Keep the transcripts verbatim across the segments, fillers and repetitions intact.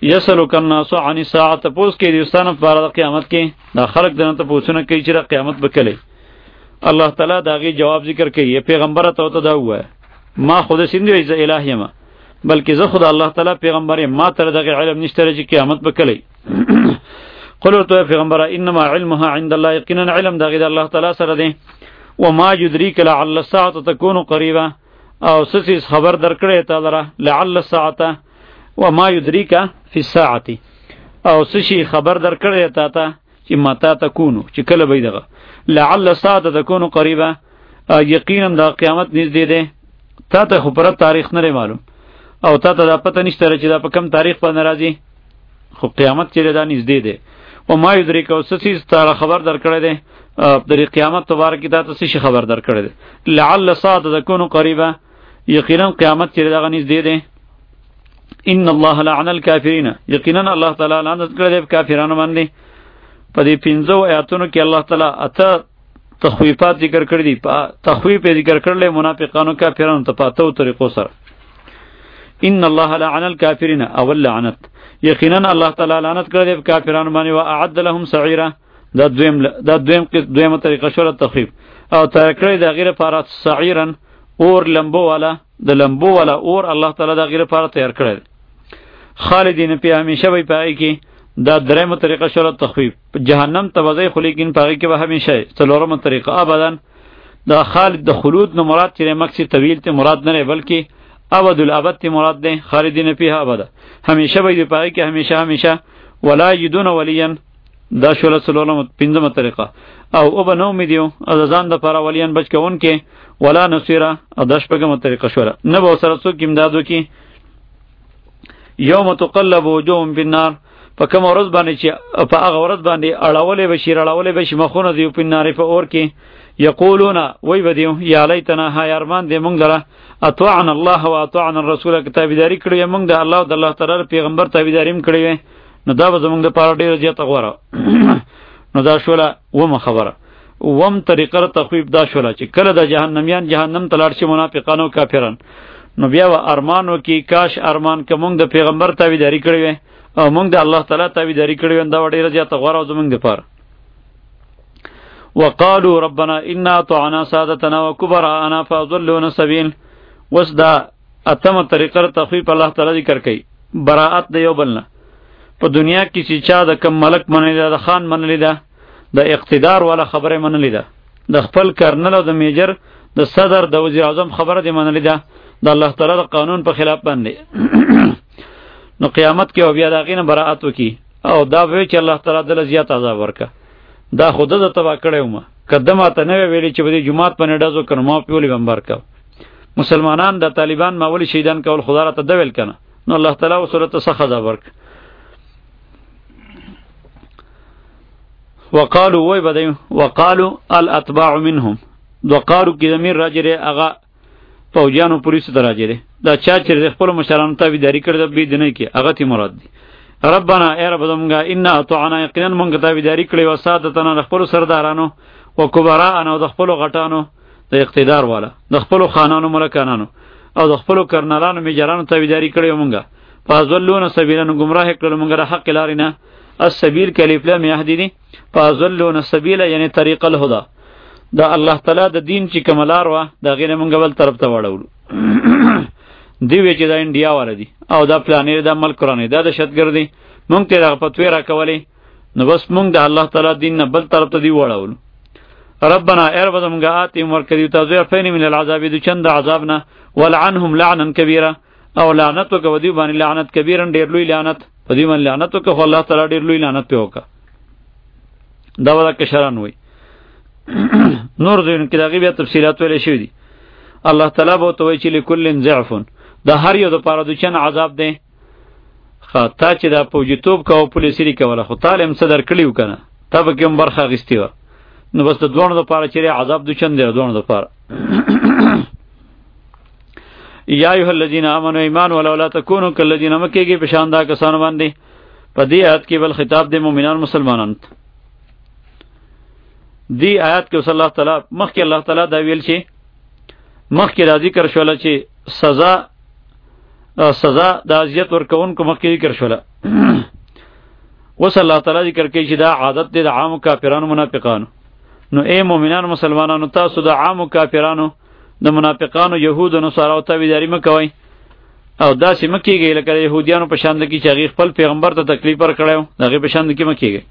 یسلک الناس عن الساعه تپوس کې دوستانه په اړه قیامت کې دا خلق دنه ته پوښتنه کوي چې قیامت به کله. الله تعالی داغي جواب ذکر کوي پیغمبر ته ته دا وای ما خود سیندوی ز الہی ما بلکې زه خود الله تعالی پیغمبر ما تر دغه علم نشته چې قیامت به کله. قل تو پیغمبر انما علمها عند الله یقینا علم دغه د الله تعالی سره دی. وما يدريك لعل الساعه تكون قريبه او سسیس خبر درکړی ته لره لعل الساعه وما يدريك في الساعه او سشي خبر درکړی ته ته چې متا تكونو چې کله به دغه لعل الساعه تكون قريبه یقینا د قیامت نږدې ده. تا ته خو پر تاریخ نه معلوم او تا ته دا پته نشته چې دا په کم تاریخ باندې راځي خو قیامت چې دا نږدې ده. او ما یدریک او سسی ستاره خبر درکړی ده د قیامت تبارک ته ته سشي خبر درکړی ده لعل الساعه تكون قريبه یقینا قیامت چې دا نږدې ده. ان الله لعن الكافرین یقینا الله تعالی لعنت کړی د کافرانو باندې. په دې پنځو آیاتونو کې الله تعالی اته تخویفات ذکر کړی دي. تخویف ذکر کړل منافقانو کافرانو ته پاتو طریقو سره. ان الله لعن الكافرین او لعنت یقینا الله تعالی لعنت کړی د کافرانو باندې او اعد لهم سعیرا دا دویم دا دویم دویمه طریقه شو تخویف او تر کړی د غیر فارات سعیرا اور لمبو والا د لمبو والا اور الله تعالی د غیر فارات تیار کړی. خالدین په همیشه وي پای کې دا درېمه طریقه شو تخویف جهنم ته وځي خو لیکن پای کې به همیشه څلورمه طریقه ابدان دا خالد د خلود نو مراد چې مقصد طویل ته مراد نه بلکې ابد الابد ته مراد ده. خالدین فیها ابدا همیشه وي پای کې همیشه همیشه ولا یدون ولیا دا شو څلورمه پنځمه طریقه او او بنو امیدیو ازان د پر ولیان بچ کون کې ولا نصيره او د شپږمه طریقه شو نه به سره څوک امدادو کې. یوم تقلب وجوههم بالنار په کوم ورځ باندې چې په هغه ورځ باندې اړولې بشي اړولې بشي مخونه دی په نار په اور کې یقولون وای بدیو یا لیتنا ها یارمان دې مونږ لره اطعنا الله واطعنا الرسول کتابداري کړې مونږ د الله د الله تعالی پیغمبر تابعداریم کړې نو دا به زمونږ د پاره ډیره زیاته غوړه. نو دا شوله ومه خبره وم طریقه تخویب دا شوله چې کله د جهنميان جهنم ته لاړ شي منافقانو کافرن نو بیا و ارمانو کې کاش ارمان که مونږ د پیغمبر تابعداري کړې او مونږ د الله تعالی تابعداري کړې دا ډیره زیاته غوړه زمونږ د پاره. وقالوا ربنا انا طعنا سادتنا وكبراءنا فاضلونا السبيل. وس دا اتمه طریقه تخویب الله تعالی ذکر کوي براءت د یو بلنه په دنیا کې چې چا د کم ملک منلی ده د خان منلی ده د اقتدار والا خبره منلی ده د خپل کرنل او د میجر د صدر د وزیر اعظم خبره دی منلی ده د الله تعالی د قانون په خلاف باندې نو قیامت کې او بیا د غینه براءت وکي او دا وی چې الله تعالی دل زیات عذاب ورکا دا خود د تبا کړو ما قدمه ته نه ویلي چې بده جمعات په نډازو کړم ما پیولې بمبر کا مسلمانان د طالبان ماولی شهیدان کول خدا را ته دویل کنه نو الله تعالی وسورته سخت عذاب ورک. وقالوا وای بدایو وقالوا الاتباع منهم وقالوا کی ضمیر راجره اغا فوجانو پولیس ته راجره دا چا چې خپل مشرانو ته ویداری کړی د بی دنه کې هغه تی مراد دی. ربنا ای رب زمونږه ان اطعنا یقینا مونږ ته ویداری کړی و سادتنا خپل سردارانو او کبراءنا او د خپل غټانو د اقتدار والا د خپل خانانو ملکانانو او د خپل کرنلانو میجرانو ته ویداری کړی مونږه فازلون سبیلن گمراه کړل مونږه حق لارینه السبیل کلیف لم یهدی فازلون السبیل یعنی طریق الهدى دا الله تعالی د دین چې کملار وا دا غیر مونږ بل طرف ته وړول دی وی چې دا انډیا والا دی او دا پلانیر دا ملک قرآن دا د شتګردي مونږ ته د فتوی را کولې نو بس مونږ د الله تعالی دین نه بل طرف ته دی وړول. ربنا ارب زمونږه آتیم ورکړي تاسو فین من العذاب د چند عذابنا ولعنهم لعنا کبیره او لعنت وکړو دی باندې لعنت کبیرن ډیر لوی لعنت په دې باندې لعنت وکړو الله تعالی ډیر لوی لعنت په وکړه. دا ولا کشران وای نور دین کې دغه بیا تفصیلات ویل شوی دي. الله تعالی به توي چې لکل ضعف دا هر یو د پاره د چن عذاب دی. خاطا چې دا پوجیتوب کاو پولیسری کوله خو تعلم صدر کړیو کنه تب کوم برخه غستی و نو بس د دوه د پاره چې عذاب د چن دی دوه د پاره. یا ایه الذین آمنوا ایمان ولا تکونوا کالذین مکیږي په شان دا کسان باندې په دې آیات کې بل خطاب د مؤمنان مسلمانانو دی آیات کې صلی الله تعالی مخکې الله تعالی دا ویل شي مخکې را ذکر شول چې سزا سزا د اذیت ورکوونکو مخکې ذکر شوله. اوس الله تعالی ذکر کوي چې دا عادت دی د عام کافرانو منافقانو. نو اے مؤمنان مسلمانانو تاسو د عام کافرانو د منافقانو یهود او نصارا او تابعداري مکوئ او داسې مکیږي لکه يهوديانو په شان د کې چې هغه خپل پیغمبر ته تکلیف ورکړیو دغه په شان د کې مکیږي.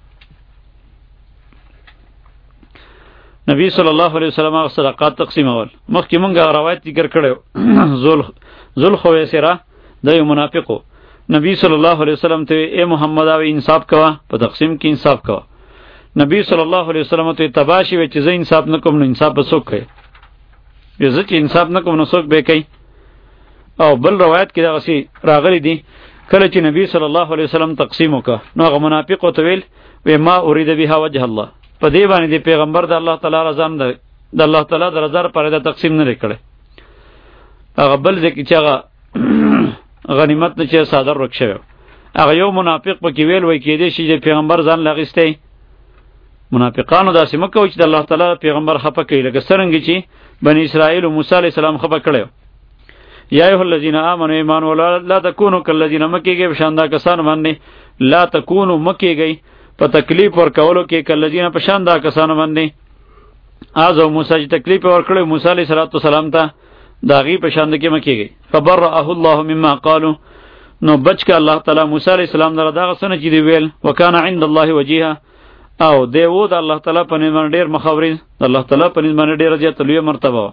نبی صلی الله علیه وسلم هغه صدقات تقسیمول. مخکې مونږه روایت ذکر کړو ذل ذل خویسره د یو منافقو نبی صلی الله علیه وسلم ته اے محمد او انصاف کوا په تقسیم کې انصاف کوا. نبی صلی الله علیه وسلم ته تباشی و چې زه انصاف نکوم نو انصاف بسوک کوي. یو زه چې انصاف نکوم نو څوک به کوي. او بل روایت کې دغه سي راغلی دي کله چې نبی صلی الله علیه وسلم تقسیم وکړ نو هغه منافق او تویل و ما اريد بها وجه الله. په دې باندې د پیغمبر د الله تعالی رضا نه د الله تعالی د رضا لپاره د تقسیم نه کړي. هغه بل ځکه چې هغه غنیمت نه چې صادر وکړي هغه یو منافق پکې ویل وای کېدې چې د پیغمبر ځان لغښتې. منافقانو داسې مکو چې د الله تعالی پیغمبر خپه کوي لکه څنګه چې بنی اسرائیل او موسی علیه السلام خپه کړو. یا ایها الذین آمنوا ایمان ولا لا تکونوا کالذین مکیږي بشاندا کسان باندې لا تکونوا مکیږي په تکلیف ور کولو کې کالذین په شاندا کسان باندې ازو موسی چې تکلیف ور کړو موسی علیه السلام ته داغي په شاند کې مکیږي. فبرأه الله مما قالوا نو بچ ک الله تعالی موسی علیه السلام دره دغه سن چې دی ویل وکانا عند الله وجیها او دی وو د الله تعالی په نوم ډیر مخاورین د الله تعالی په نوم ډیر زیات لوی مرتبه.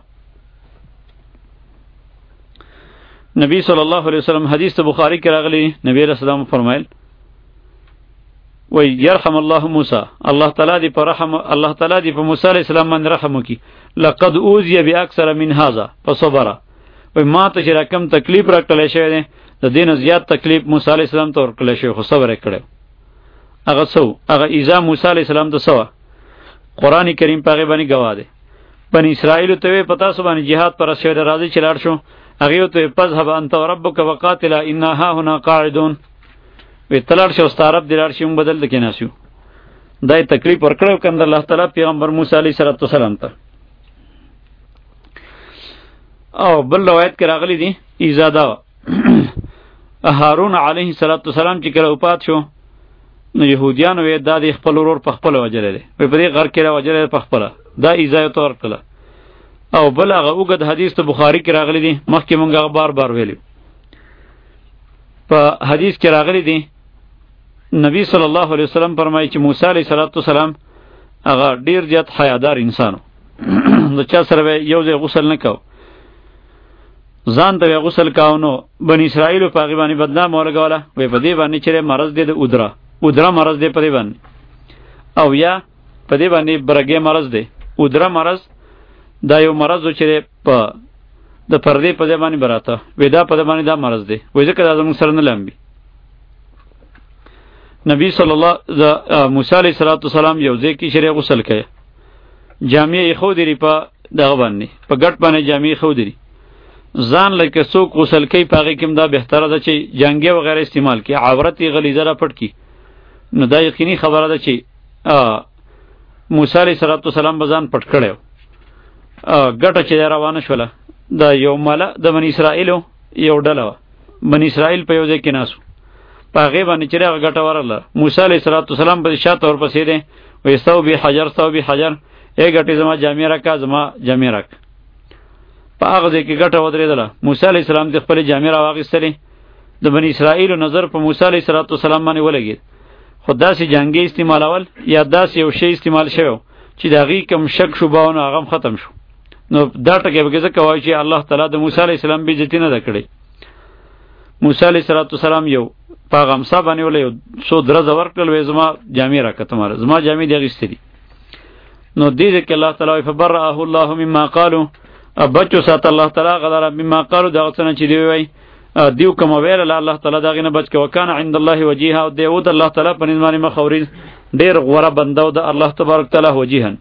نبی صلی الله علیه وسلم حدیث بخاری کې راغلی نبی رسول الله فرمایل وی یرحم الله موسی الله تعالی دی پر رحم الله تعالی دی په موسی علیہ السلام باندې رحم وکي. لقد اوذي باکثر من هذا فصبر. وی ما ته چې رقم تکلیف راکړل شوی دی د دین زیات تکلیف موسی علیہ السلام ته ورکړل شوی خو صبر کړو. هغه سو هغه ایزا موسی علیہ السلام ته سو قرآن کریم پاغه باندې گواه دی. بنی اسرائیل ته پتا سو باندې jihad پر شوی راځي چې لاړ شو هغه ته پذهب انت وربک وقاتل انا ها هنا قاعدون. وی تلار شو ستارب دلار شوم بدل د کیناسو دای تکلیف ورکړو کند الله تعالی پیغمبر موسی علیه السلام ته. او بل روایت کې راغلی دی ایزادا هارون علیه السلام چې کله وفات شو نو يهوديان وې د دې خپل ورور په خپل وجلې په پرې غر کې را وجلې په خپل دا ایزای تور کړه. او بل هغه وګد حدیث ته بخاری کې راغلی دی مخکې مونږه بار بار ویلو. په حدیث کې راغلی دی نبی صلی الله علیه وسلم فرمایي چې موسی علیه السلام هغه ډیر زیات حیادار انسانو د چا سره یو ځای غسل نه کاو ځان ته غسل کاو نو بنی اسرائیل په هغه باندې بدنام ورغواله وې په دې باندې چې مرض دی د ودرا ودرا مرض دی په دې باندې او یا په دې باندې برګې مرض دی ودرا مرض دا یو مرض چې په د پردې په ځای باندې براته ودا په ځای باندې دا مرض دی وای ځکه دا زموږ سره نه لامبي. نبی صلی الله موسی علیه السلام یو ځای کې شری غسل کړي جامع یې خو دی په دغه باندې په ګټ باندې جامع خو دی ځان لکه څوک غسل کوي پاغه کوم دا بهتره ده چې جنگي وغیرہ استعمال کی عورت یې غلیظه را پټ کی نو دا یقیني خبره ده چې موسی علیه السلام بزان پټ کړو ګټه چې روانه شوله دا یو مالا د بنی اسرائیل یو ډله بنی اسرائیل په یو ځای کې ناسو پاغه باندې چې هغه ګټه ورله موسی علیه السلام په شاته ور پسې ده وې استو به حجر استو به حجر ای ګټه زما جامع راکا زما جامع راک په هغه ځای کې ګټه ودرېدله. موسی علیه السلام د خپل جامع راواغستلې د بنی اسرائیل نظر په موسی علیه السلام باندې ولګید خو داسې جنگي استعمالول یا داسې یو شی استعمال شوی چې د هغې کوم شک شوبهونه هغه ختم شو. نو دا ټکی به ځکه وایي چې الله تعالی د موسی علیه السلام بېعزتي نه ده کړې. موسی علیه السلام یو په هغه امسا باندې وله یو څو درزه ورکړل وایي زما جامې راکړه تماره زما جامې دې اخیستې دي. نو دې ځای کې الله تعالی وایي فبرأه الله مما قالوا بچو سات الله تعالی غلره مما قالوا دغه څه نه چې دی وایي دیو کوم ویل الله تعالی دغه نه بچ کې وکانه عند الله وجیها او دی او د الله تعالی په نظام مخوري ډیر غوړه بندو د الله تبارک تعالی وجیهن.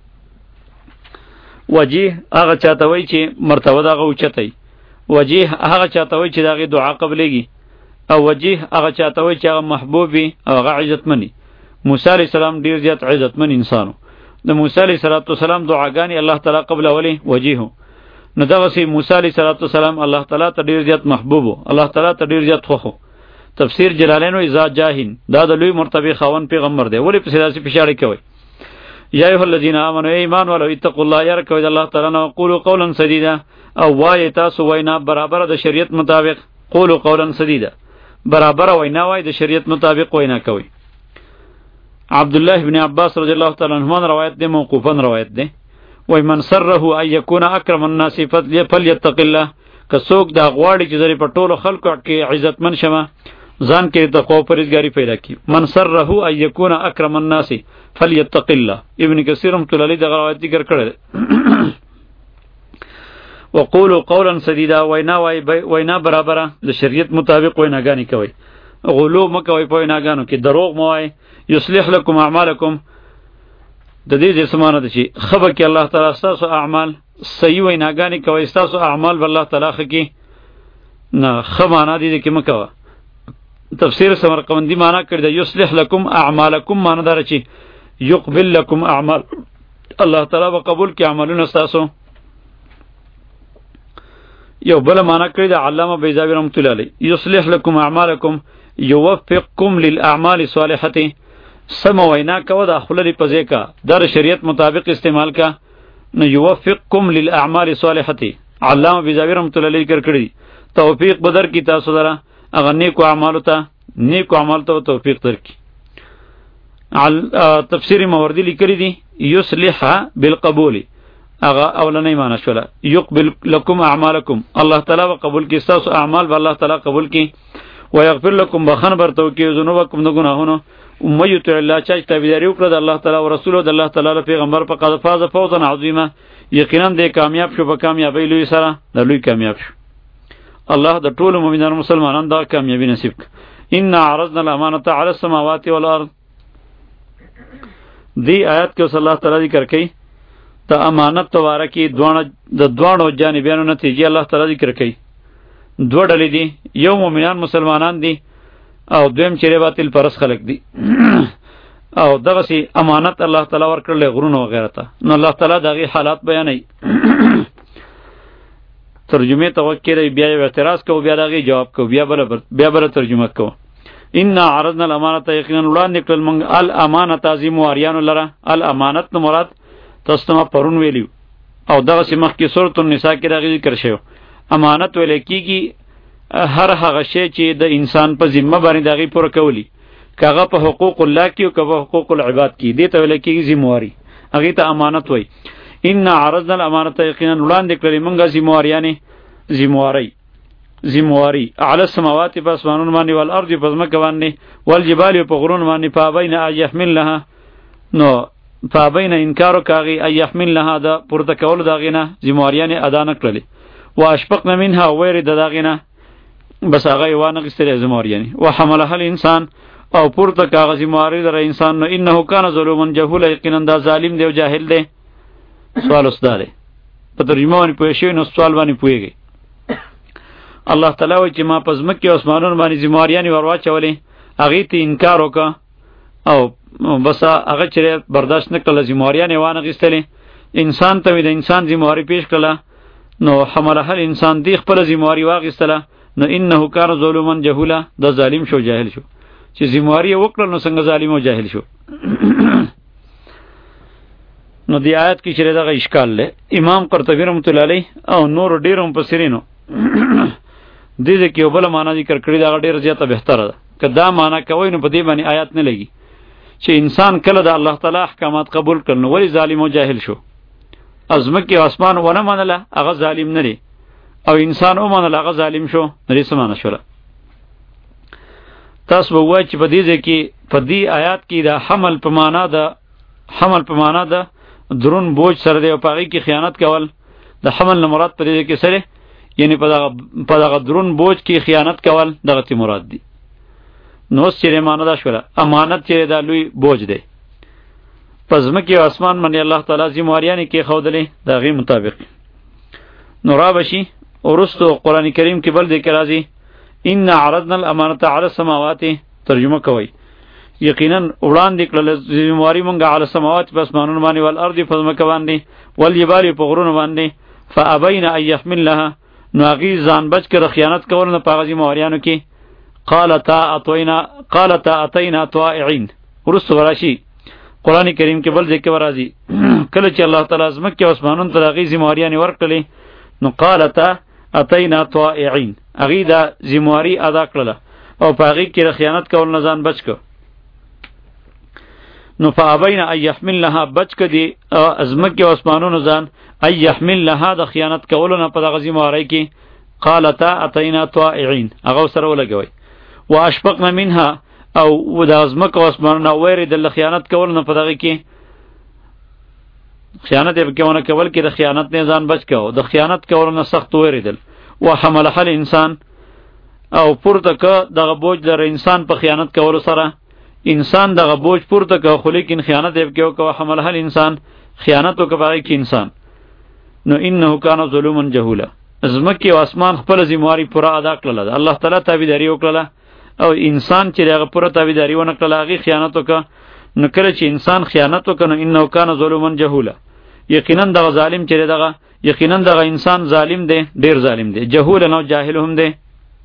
وجیه هغه چاته وای چې مرتبه دغه اوچتای وجیه هغه چاته وای چې دغه دعا قبلېږي او وجیه هغه چاته وای چې هغه محبوبي او هغه عزتمنی. موسی علیه السلام ډیر زیات عزتمن انسانو د موسی علیه السلام دعاګانې الله تعالی قبل اولی وجیه نو دغه موسی علیه السلام الله تعالی ته ډیر زیات محبوب وو، الله تعالی ته ډیر زیات خوښ وو. تفسیر جلالین و اذا جاهین دا د لوی مرتبه خاون پیغمبر دی. ولی پس داسې پښاړی کوي؟ یا ایها الذین آمنوا ایمان ولو اتقوا الله یرکو د الله تعالی نو قولوا قولا سدیدا او وای تاسو وینا برابر د شریعت مطابق. قولوا قولا سدیدا برابر وینا وای د شریعت مطابق وینا کوي. عبد الله ابن عباس رضی الله تعالی عنهما روایت دی، موقوفا روایت دی. وای من سره ان یکون اکرم الناس فلیتق الله، که څوک دا غواړي چې زری په ټولو خلکو کې عزتمن شمه ځان کې د خو پرهیزګاری پیدا کی. من سره ان یکون اکرم الناس فلیتق الله. ابن کثیر رحمۃ اللہ علیہ دا روایت ذکر کړل. وقولوا قولا سدیدا وینا وای وینا برابره د شریعت مطابق ویناګانی کوي. غلو مکوي په ویناګانو کې، دروغ مو وای. یصلح لكم اعمالکم د دې د سمانه د شي خبر کې الله تعالی تاسو اعمال صحیح ویناګانی کوي، تاسو اعمال بل الله تعالی خکی نه خمانه دي کې مکوا. تفسیر سمرقندی معنا کړی د یصلح لكم اعمالکم معنا دار چی یقبل لكم اعمال، الله تعالی به قبول کی عملونه تاسو. یو بل معنا کړی د علامه بیضاوی رحمۃ اللہ علیہ یصلح لكم اعمالکم یوفقکم للاعمال الصالحه. سم وینا کو د خپل پزې کا در شریعت مطابق استعمال کا نو یوفقکم للاعمال الصالحه. علامه بیضاوی رحمۃ اللہ علیہ کړی توفیق بدر کی تاسو درا اغه نیکو اعمالو ته نیکو اعمال ته توفیق درکې. تفسیر ماوردی لیکلی دی یصلح بالقبول اغه اولنې معنی شوله یقبل لكم اعمالکم، الله تعالی به قبول کی تاسو اعمال به الله تعالی قبول کی. ويغفر لكم بخن برتو کی ذنوبکم د گناهونو. امیت الله چا تابعداري وکړه د الله تعالی او رسول د الله تعالی پیغمبر په قد فاز فوزا عظیما، یقینا د کامیاب شو په کامیابی لوی سره د لوی کامیاب شو. الله د ټولو مؤمنانو مسلمانانو دا کامیابی نصیب ک. ان عرضنا الامانه على السماوات والارض. دی آیات کې صلی الله تعالی ذکر کوي ته امانت تواره کې دوه د دوه جانبانو نتیجې الله تعالی ذکر کوي. دوه ډلې دي، یو مؤمنان مسلمانان دي او دویم چیرې باطل پرس خلق دي. او دغه سي امانت الله تعالی ورکړل غرونو وغیرہ ته، نو الله تعالی دغه حالات بیانوي. ترجمه توکل بیا اعتراض کو، بیا دغه جواب کو، بیا بل بیا بل ترجمه کو. ان عرضنا الامانه یقینا وړاندې کړل موږ الامانه تعظیم واریان لره. الامانت نو مراد تاسو ته پرون ویلیو او دغه سي مخکې سورۃ النساء کې دغه ذکر شوی. امانت ویل کیږي هر هغه شی چې د انسان په ذمہ باندې دغه پوره کولی، کاغه په حقوق الله کې او کاغه په حقوق العباد کې، دې ته ویل کیږي ذمہ واری، هغه ته امانت وای. ان عرضنا الامانه یقینا وړاندې کړل موږ ذمہ واریانه ذمہ واری ذمہ واری علی السماوات باسمانون باندې والارض پزمکه باندې والجبال په غرون باندې فابین ایحملها. نو فابین انکار کاغي ایحملها دا پورته کول داغینه ذمہ واریانه ادا نه کړل. واشفقنا منها وير داغینه بس هغه وانه غستره ذمہ واریانه. وحملها الانسان او پورته کاغ ذمہ واری در انسان نو انه کان ظلوما جهولا یقینا دا ظالم دی او جاهل دی. سوال استاده په ترجمه باندې پوه شئ نو سوال باندې پوهیږئ. الله تعالی وایي چې ما په ځمکې او اسمانونو باندې ذمہ واریانې ور واچولې، هغې ته انکار وکړه او بس هغه چې برداشت نه کړله ذمہ واریانې وانه غېستلې. انسان ته مې د انسان ذمہ واري پیش کړله نو حملها الانسان دی خپله ذمہ واري واخېستله نو انه کان ظلوما جهولا، دا ظالم شو جاهل شو. چې ذمہ واري یې وکړل نو څنګه ظالم او جاهل شو. نو دی آیت کې چې دغه اشکال له امام قرطبی رحمۃ اللہ علیہ او نور ډیر مفسرینو دې دې کې بل معنا ذکر کړی دا ډیر زیاته بهتره ده. که دا معنا کوي نو په دې باندې آیات نه لګي چې انسان کله د الله تعالی احکامات قبول کړي نو ولی ظالم او جاهل شو. ازمکه او اسمان ونه منله هغه ظالم نه دی، او انسان او منله هغه ظالم شو. نری سمانه شوله. تاسو وایي چې په دې ځکه په دې آیات کې دا حمل په معنا ده، حمل په معنا ده درون بوج سره دی او پاغي کې خیانت کول. د حمل نه مراد په دې کې سره یعنی په دغه په دغه درون بوج کې خیانت کول دغه تی مراد دی. نو سره معنا ده شوله امانت چې دا لوی بوج دی. پس مکه او اسمان باندې الله تعالی ذمہ واریانه کې خودلې دغه مطابق. نو را بشي ورستو قران کریم کې بل ذکر راځي ان عرضنا الامانه على السماوات. ترجمه کوي یقینا وړاندې کړل ذمہ واری مونږه علی السماوات په اسمانونو باندې ول ارض په ځمکه باندې ول جبال په غرونو باندې فابین ان يحملها نو هغې ځان بچ کړه خیانت کول نه په هغه ذمهواریانو کې. قالتا اتینا قالتا اتینا طائعین. وروسته به راشي قرآن کریم کې بل ځای کې به راځي کله چې الله تعالی ځمکې او اسمانونو ته د هغې ذمهواریانې ورکړلې نو قالتا اتینا طائعین، هغې دا ذمهواري ادا کړله او په هغې کې د خیانت کول نه ځان بچ کړه. نو فابین ان یحملنها بچ که دی ځمکې او اسمانونو ځان ان یحملنها د خیانت کولو نه په دغه ذمهوارۍ کې. قالتا اتینا طائعین، هغه ورسره ولګوئ. واشفقن منها او د ځمکې او اسمانونو ویرېدل د خیانت کولو نه په دغه کې خیانت یې پکې ونه کول کې د خیانت نه ځان بچ که د خیانت کولو نه سخت ویرېدل. وحملها الانسان او پورته که دغه بوج در انسان په خیانت کولو سره انسان دغه بوج پورته که خو لیکن خیانت یې پکې وکړه. وحملها الانسان خیانت وکړه په هغې کې انسان. نو انه کان ظلوما جهولا، ځمکې او اسمان خپله ذمهواري پوره ادا کړله، د الله تعالی تابعداري وکړله او انسان چې هغه پوره تابعداري ونه کړله هغې خیانت وکړه. نو کله چې انسان خیانت وکړه نو انه کان ظلوما جهولا، یقینا دغه ظالم چې دغه یقینا دغه انسان ظالم دی، ډیر ظالم دی. جهولا نو جاهل هم دی.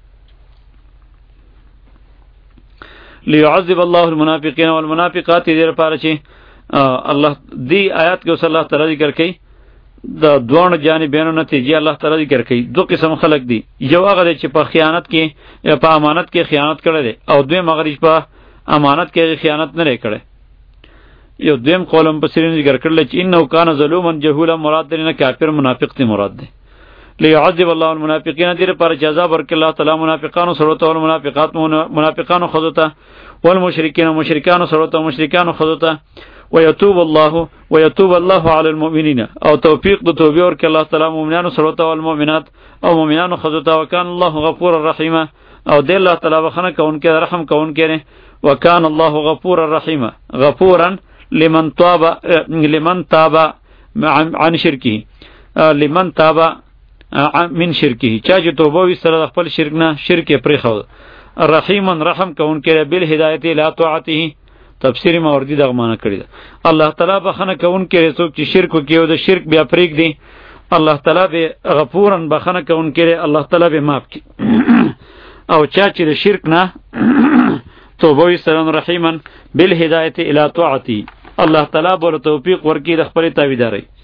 لیعذب الله المنافقین والمنافقات، دې لپاره چې الله دی آیات کې اوس الله تعالی ذکر کوي د دوه جانبینو نتیجې الله تعالی ذکر کوي. دو قسم خلق دي، یو هغه دی چې په خیانت کې یا په امانت کې خیانت کړی دی او دویم هغه دی چې په امانت کې خیانت نه لري کړی. یو دویم قول هم پسې ذکر کړل چې انه کان ظلوما جهولا، مراد دی نه کافر منافق دی مراد دی. لیعذب الله المنافقین، دې لپاره چې عذاب ورکړي الله تعالی منافقانو سره ته او منافقات منافقانو خذو ته والمشرکین مشرکانو سره ته مشرکانو خذو ته. ويتوب الله ويتوب الله على المؤمنین، او توفیق د توبې ورکړي الله تعالی مؤمنانو سره ته او المؤمنات او مؤمنانو خذو ته. وکان الله غفور الرحیم، او دې الله تعالی بخنه کوونکی رحم کوونکی دی. وکان الله غفور الرحیم، غفورا لمن تاب لمن تاب عن شرکه، لمن تاب من شرکه، چا چې توبه ویستله د خپل شرک نه شرک یې پرېښود. رحیما رحم کوونکی دی بالهدایة الی طاعته، تفسیر ماوردی دغه معنی کړی ده. الله تعالی بخنه کوونکی دی څوک چې شرک وکړي او د شرک بیا پرېږدي، الله تعالی به غفورا بخنه کوونکی دی، الله تعالی به معاف کړي. او چا چې د شرک نه توبه ویستله رحیما بالهدایة الی طاعته، الله تعالی به توفیق ورکړي د خپلې تابعدارۍ.